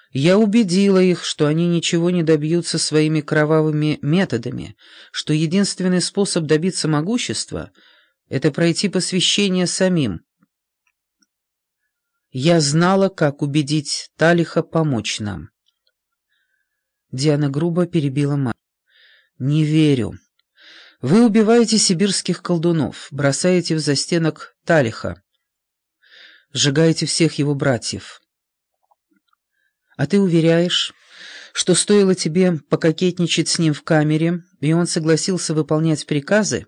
Я убедила их, что они ничего не добьются своими кровавыми методами, что единственный способ добиться могущества — это пройти посвящение самим. Я знала, как убедить Талиха помочь нам. Диана грубо перебила мать. «Не верю. Вы убиваете сибирских колдунов, бросаете в застенок Талиха, сжигаете всех его братьев. А ты уверяешь, что стоило тебе пококетничать с ним в камере, и он согласился выполнять приказы?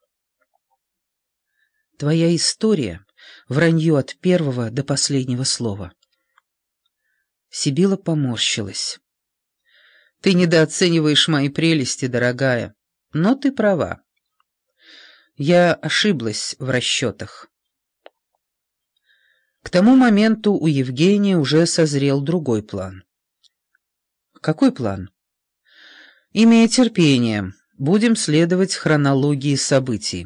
Твоя история — вранье от первого до последнего слова». Сибила поморщилась. «Ты недооцениваешь мои прелести, дорогая, но ты права. Я ошиблась в расчетах». К тому моменту у Евгения уже созрел другой план. «Какой план?» «Имея терпение, будем следовать хронологии событий».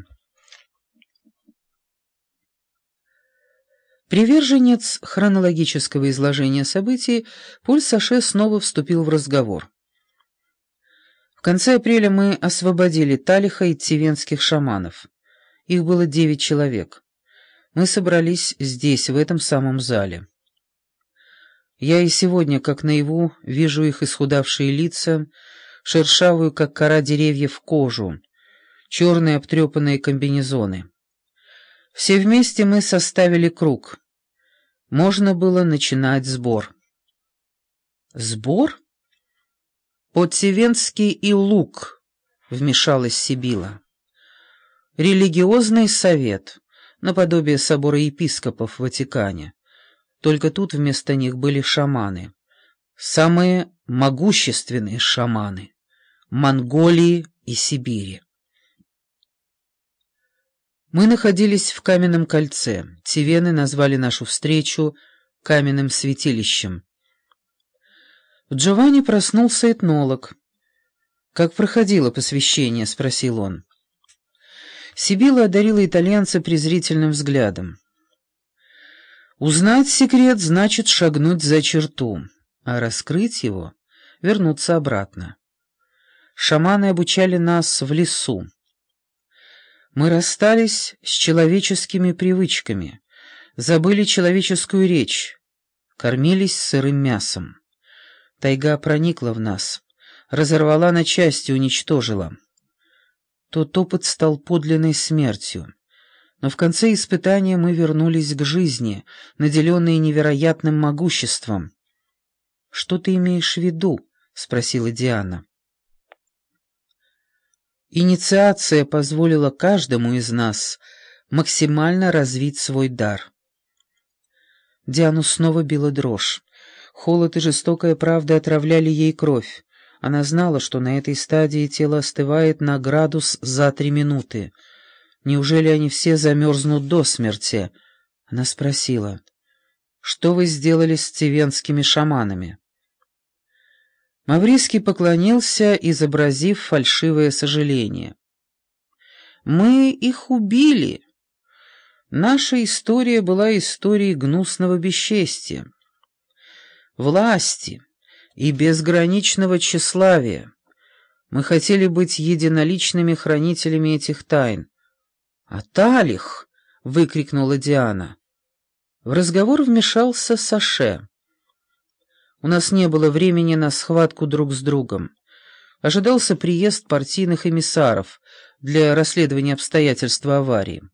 Приверженец хронологического изложения событий, Поль Саше снова вступил в разговор. В конце апреля мы освободили Талиха и тивенских шаманов. Их было 9 человек. Мы собрались здесь, в этом самом зале. Я и сегодня, как наяву, вижу их исхудавшие лица, шершавую, как кора деревьев, кожу, черные обтрепанные комбинезоны. Все вместе мы составили круг. Можно было начинать сбор. «Сбор?» «По-тивенски и лук», — вмешалась Сибила. «Религиозный совет, наподобие собора епископов в Ватикане. Только тут вместо них были шаманы. Самые могущественные шаманы Монголии и Сибири. Мы находились в каменном кольце. Тивены назвали нашу встречу каменным святилищем. В Джованни проснулся этнолог. «Как проходило посвящение?» — спросил он. Сибила одарила итальянца презрительным взглядом. «Узнать секрет значит шагнуть за черту, а раскрыть его — вернуться обратно. Шаманы обучали нас в лесу. Мы расстались с человеческими привычками, забыли человеческую речь, кормились сырым мясом. Тайга проникла в нас, разорвала на части, уничтожила. Тот опыт стал подлинной смертью. Но в конце испытания мы вернулись к жизни, наделенные невероятным могуществом». «Что ты имеешь в виду?» — спросила Диана. «Инициация позволила каждому из нас максимально развить свой дар». Диану снова била дрожь. Холод и жестокая правда отравляли ей кровь. Она знала, что на этой стадии тело остывает на градус за 3 минуты. Неужели они все замерзнут до смерти? Она спросила: «Что вы сделали с тивенскими шаманами?» Мавриский поклонился, изобразив фальшивое сожаление. «Мы их убили. Наша история была историей гнусного бесчестия, власти и безграничного тщеславия. Мы хотели быть единоличными хранителями этих тайн». «А Талих!» — выкрикнула Диана. В разговор вмешался Саше. «У нас не было времени на схватку друг с другом. Ожидался приезд партийных эмиссаров для расследования обстоятельств аварии.